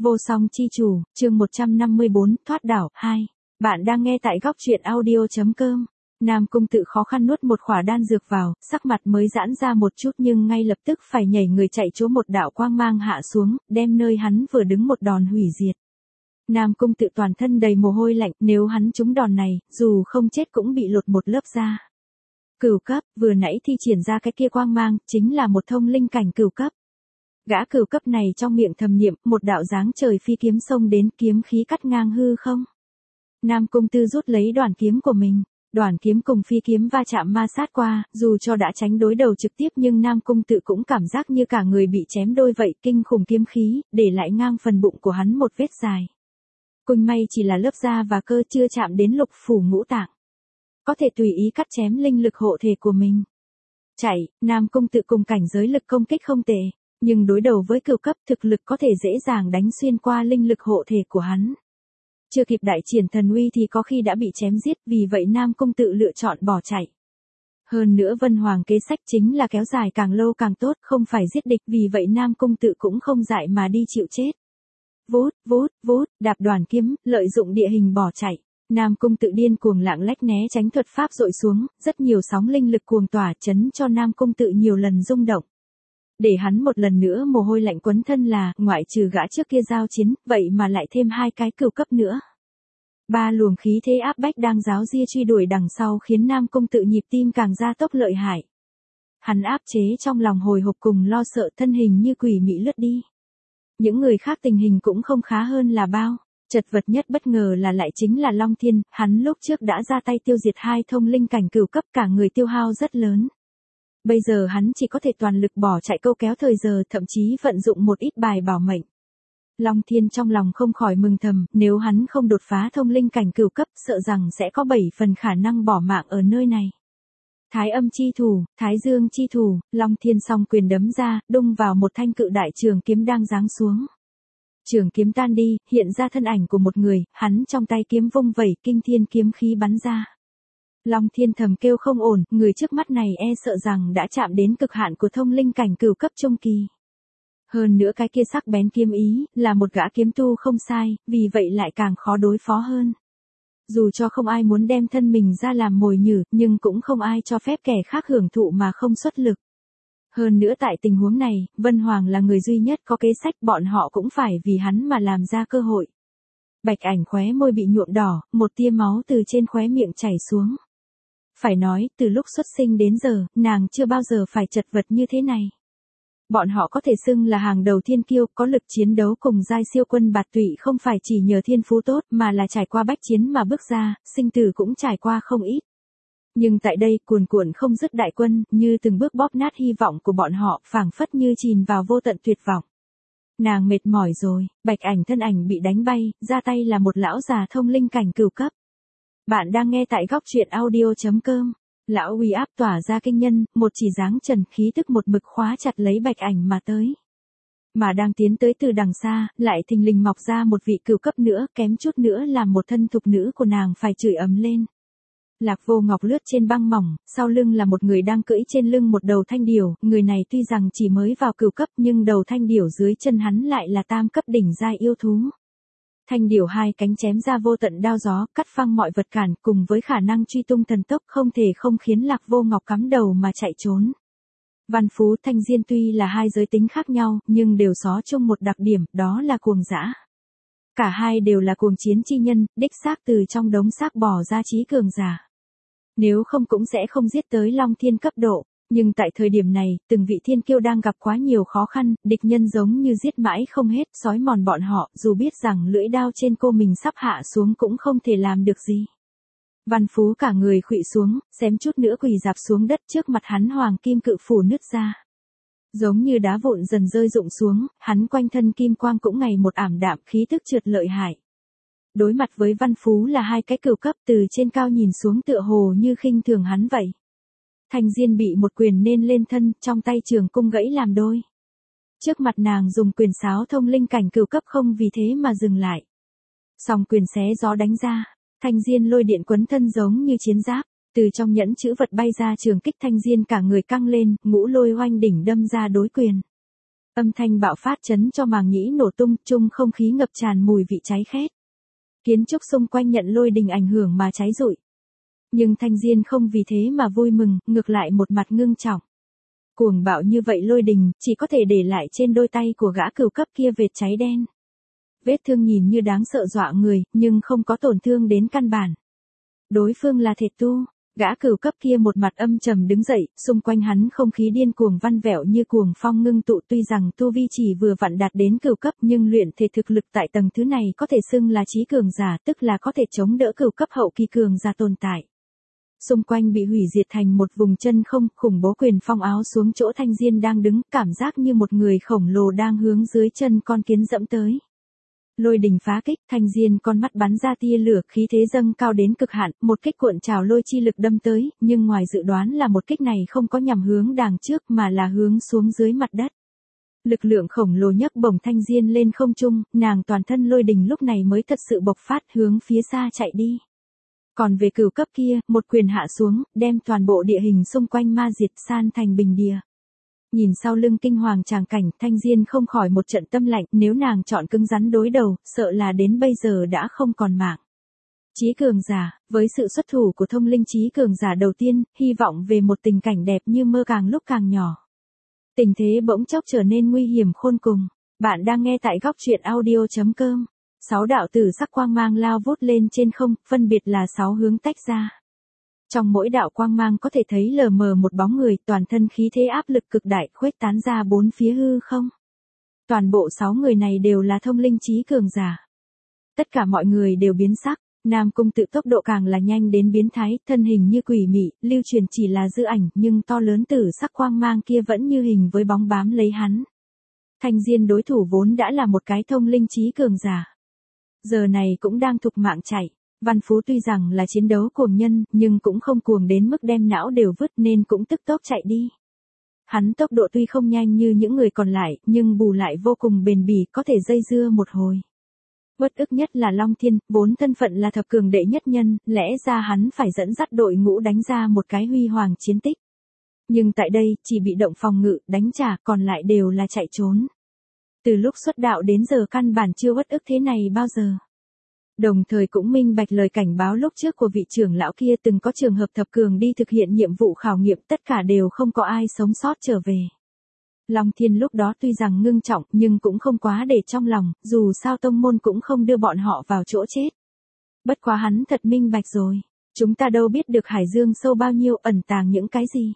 Vô song chi chủ, chương 154, thoát đảo, 2. Bạn đang nghe tại góc truyện audio.com. Nam Cung Tự khó khăn nuốt một khỏa đan dược vào, sắc mặt mới giãn ra một chút nhưng ngay lập tức phải nhảy người chạy chỗ một đạo quang mang hạ xuống, đem nơi hắn vừa đứng một đòn hủy diệt. Nam Cung Tự toàn thân đầy mồ hôi lạnh, nếu hắn trúng đòn này, dù không chết cũng bị lột một lớp da. Cửu cấp, vừa nãy thi triển ra cái kia quang mang, chính là một thông linh cảnh cửu cấp. Gã cửu cấp này trong miệng thầm niệm, một đạo dáng trời phi kiếm xông đến, kiếm khí cắt ngang hư không. Nam Cung Tư rút lấy đoản kiếm của mình, đoản kiếm cùng phi kiếm va chạm ma sát qua, dù cho đã tránh đối đầu trực tiếp nhưng Nam Cung Tự cũng cảm giác như cả người bị chém đôi vậy, kinh khủng kiếm khí, để lại ngang phần bụng của hắn một vết dài. Cũng may chỉ là lớp da và cơ, chưa chạm đến lục phủ ngũ tạng. Có thể tùy ý cắt chém linh lực hộ thể của mình. Chạy, Nam Cung Tự cùng cảnh giới lực công kích không tệ. Nhưng đối đầu với cửu cấp, thực lực có thể dễ dàng đánh xuyên qua linh lực hộ thể của hắn. Chưa kịp đại triển thần uy thì có khi đã bị chém giết, vì vậy Nam Cung Tự lựa chọn bỏ chạy. Hơn nữa Vân Hoàng kế sách chính là kéo dài càng lâu càng tốt, không phải giết địch, vì vậy Nam Cung Tự cũng không dại mà đi chịu chết. Vút, vút, vút, đạp đoản kiếm, lợi dụng địa hình bỏ chạy. Nam Cung Tự điên cuồng lạng lách né tránh, thuật pháp dội xuống, rất nhiều sóng linh lực cuồng tỏa chấn cho Nam Cung Tự nhiều lần rung động. Để hắn một lần nữa mồ hôi lạnh quấn thân là, ngoại trừ gã trước kia giao chiến, vậy mà lại thêm hai cái cửu cấp nữa. Ba luồng khí thế áp bách đang ráo ria truy đuổi đằng sau khiến Nam Cung Tự nhịp tim càng gia tốc lợi hại. Hắn áp chế trong lòng hồi hộp cùng lo sợ, thân hình như quỷ mị lướt đi. Những người khác tình hình cũng không khá hơn là bao. Chật vật nhất bất ngờ là lại chính là Long Thiên, hắn lúc trước đã ra tay tiêu diệt hai thông linh cảnh cửu cấp, cả người tiêu hao rất lớn. Bây giờ hắn chỉ có thể toàn lực bỏ chạy câu kéo thời giờ, thậm chí vận dụng một ít bài bảo mệnh. Long Thiên trong lòng không khỏi mừng thầm, nếu hắn không đột phá thông linh cảnh cửu cấp, sợ rằng sẽ có 7 phần khả năng bỏ mạng ở nơi này. Thái âm chi thủ, Thái dương chi thủ, Long Thiên song quyền đấm ra, đung vào một thanh cự đại trường kiếm đang giáng xuống. Trường kiếm tan đi, hiện ra thân ảnh của một người, hắn trong tay kiếm vung vẩy, kinh thiên kiếm khí bắn ra. Long Thiên thầm kêu không ổn, người trước mắt này e sợ rằng đã chạm đến cực hạn của thông linh cảnh cửu cấp trung kỳ. Hơn nữa cái kia sắc bén kiếm ý, là một gã kiếm tu không sai, vì vậy lại càng khó đối phó hơn. Dù cho không ai muốn đem thân mình ra làm mồi nhử, nhưng cũng không ai cho phép kẻ khác hưởng thụ mà không xuất lực. Hơn nữa tại tình huống này, Vân Hoàng là người duy nhất có kế sách, bọn họ cũng phải vì hắn mà làm ra cơ hội. Bạch Ảnh khóe môi bị nhuộm đỏ, một tia máu từ trên khóe miệng chảy xuống. Phải nói, từ lúc xuất sinh đến giờ, nàng chưa bao giờ phải chật vật như thế này. Bọn họ có thể xưng là hàng đầu thiên kiêu, có lực chiến đấu cùng giai siêu quân bạt tụy, không phải chỉ nhờ thiên phú tốt mà là trải qua bách chiến mà bước ra, sinh tử cũng trải qua không ít. Nhưng tại đây, cuồn cuộn không dứt đại quân, như từng bước bóp nát hy vọng của bọn họ, phảng phất như chìm vào vô tận tuyệt vọng. Nàng mệt mỏi rồi, Bạch Ảnh thân ảnh bị đánh bay, ra tay là một lão già thông linh cảnh cửu cấp. Bạn đang nghe tại góc truyện audio.com. Lão uy áp tỏa ra kinh nhân, một chỉ dáng trần, khí tức một mực khóa chặt lấy Bạch Ảnh mà tới. Mà đang tiến tới từ đằng xa, lại thình lình mọc ra một vị cửu cấp nữa, kém chút nữa làm một thân thục nữ của nàng phải chửi ầm lên. Lạc Vô Ngọc lướt trên băng mỏng, sau lưng là một người đang cưỡi trên lưng một đầu thanh điểu, người này tuy rằng chỉ mới vào cửu cấp nhưng đầu thanh điểu dưới chân hắn lại là tam cấp đỉnh giai yêu thú. Thanh điểu hai cánh chém ra vô tận đao gió, cắt phăng mọi vật cản, cùng với khả năng truy tung thần tốc không thể không khiến Lạc Vô Ngọc cắm đầu mà chạy trốn. Văn Phú, Thanh Diên tuy là hai giới tính khác nhau, nhưng đều xó chung một đặc điểm, đó là cuồng dã. Cả hai đều là cuồng chiến chi nhân, đích xác từ trong đống xác bỏ ra trí cường giả. Nếu không cũng sẽ không giết tới Long Thiên cấp độ. Nhưng tại thời điểm này, từng vị thiên kiêu đang gặp quá nhiều khó khăn, địch nhân giống như giết mãi không hết, xói mòn bọn họ, dù biết rằng lưỡi đao trên cô mình sắp hạ xuống cũng không thể làm được gì. Văn Phú cả người khuỵu xuống, xém chút nữa quỳ rạp xuống đất, trước mặt hắn hoàng kim cự phủ nứt ra. Giống như đá vụn dần rơi rụng xuống, hắn quanh thân kim quang cũng ngày một ảm đạm, khí tức trượt lợi hại. Đối mặt với Văn Phú là hai cái cửu cấp, từ trên cao nhìn xuống tựa hồ như khinh thường hắn vậy. Thanh Diên bị một quyền nên lên thân, trong tay trường cung gãy làm đôi. Trước mặt nàng dùng quyền sáo thông linh cảnh cửu cấp, không vì thế mà dừng lại. Song quyền xé gió đánh ra, Thanh Diên lôi điện quấn thân giống như chiến giáp, từ trong nhẫn chữ vật bay ra trường kích, Thanh Diên cả người căng lên, ngũ lôi oanh đỉnh đâm ra đối quyền. Âm thanh bạo phát chấn cho màng nhĩ nổ tung, chung không khí ngập tràn mùi vị cháy khét. Kiến trúc xung quanh nhận lôi đình ảnh hưởng mà cháy rụi. Nhưng Thanh Diên không vì thế mà vui mừng, ngược lại một mặt ngưng trọng. Cuồng bạo như vậy lôi đình, chỉ có thể để lại trên đôi tay của gã cửu cấp kia vệt cháy đen. Vết thương nhìn như đáng sợ dọa người, nhưng không có tổn thương đến căn bản. Đối phương là thể tu, gã cửu cấp kia một mặt âm trầm đứng dậy, xung quanh hắn không khí điên cuồng văn vẹo như cuồng phong ngưng tụ, tuy rằng tu vi chỉ vừa vặn đạt đến cửu cấp nhưng luyện thể thực lực tại tầng thứ này có thể xưng là chí cường giả, tức là có thể chống đỡ cửu cấp hậu kỳ cường giả tồn tại. Xung quanh bị hủy diệt thành một vùng chân không, khủng bố quyền phong áo xuống chỗ Thanh Diên đang đứng, cảm giác như một người khổng lồ đang hướng dưới chân con kiến dẫm tới. Lôi đình phá kích, Thanh Diên con mắt bắn ra tia lửa, khí thế dâng cao đến cực hạn, một kích cuộn trào lôi chi lực đâm tới, nhưng ngoài dự đoán là một kích này không có nhằm hướng đàng trước mà là hướng xuống dưới mặt đất. Lực lượng khổng lồ nhấc bổng Thanh Diên lên không trung, nàng toàn thân lôi đình lúc này mới thật sự bộc phát hướng phía xa chạy đi. Còn về cửu cấp kia, một quyền hạ xuống, đem toàn bộ địa hình xung quanh ma diệt san thành bình địa. Nhìn sau lưng kinh hoàng tràng cảnh, Thanh Diên không khỏi một trận tâm lạnh, nếu nàng chọn cứng rắn đối đầu, sợ là đến bây giờ đã không còn mạng. Chí cường giả, với sự xuất thủ của thông linh chí cường giả đầu tiên, hy vọng về một tình cảnh đẹp như mơ càng lúc càng nhỏ. Tình thế bỗng chốc trở nên nguy hiểm khôn cùng. Bạn đang nghe tại góc truyện audio.com. 6 đạo tử sắc quang mang lao vút lên trên không, phân biệt là 6 hướng tách ra. Trong mỗi đạo quang mang có thể thấy lờ mờ một bóng người, toàn thân khí thế áp lực cực đại, khuếch tán ra bốn phía hư không. Toàn bộ 6 người này đều là thông linh chí cường giả. Tất cả mọi người đều biến sắc, Nam Cung Tự tốc độ càng là nhanh đến biến thái, thân hình như quỷ mị, lưu truyền chỉ là dư ảnh, nhưng to lớn tử sắc quang mang kia vẫn như hình với bóng bám lấy hắn. Thanh Diên đối thủ vốn đã là một cái thông linh chí cường giả. Giờ này cũng đang thục mạng chạy. Văn Phú tuy rằng là chiến đấu cuồng nhân, nhưng cũng không cuồng đến mức đem não đều vứt nên cũng tức tốc chạy đi. Hắn tốc độ tuy không nhanh như những người còn lại, nhưng bù lại vô cùng bền bỉ, có thể dây dưa một hồi. Uất ức nhất là Long Thiên, vốn thân phận là thập cường đệ nhất nhân, lẽ ra hắn phải dẫn dắt đội ngũ đánh ra một cái huy hoàng chiến tích. Nhưng tại đây, chỉ bị động phòng ngự, đánh trả, còn lại đều là chạy trốn. Từ lúc xuất đạo đến giờ căn bản chưa uất ức thế này bao giờ. Đồng thời cũng minh bạch lời cảnh báo lúc trước của vị trưởng lão kia, từng có trường hợp thập cường đi thực hiện nhiệm vụ khảo nghiệm, tất cả đều không có ai sống sót trở về. Long Thiên lúc đó tuy rằng ngưng trọng nhưng cũng không quá để trong lòng, dù sao tông môn cũng không đưa bọn họ vào chỗ chết. Bất quá hắn thật minh bạch rồi, chúng ta đâu biết được hải dương sâu bao nhiêu, ẩn tàng những cái gì.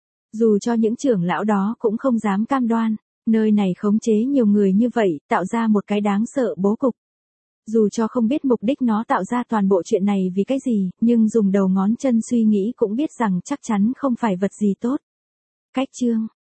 Dù cho những trưởng lão đó cũng không dám cam đoan, nơi này khống chế nhiều người như vậy, tạo ra một cái đáng sợ bố cục. Dù cho không biết mục đích nó tạo ra toàn bộ chuyện này vì cái gì, nhưng dùng đầu ngón chân suy nghĩ cũng biết rằng chắc chắn không phải vật gì tốt. Cách chương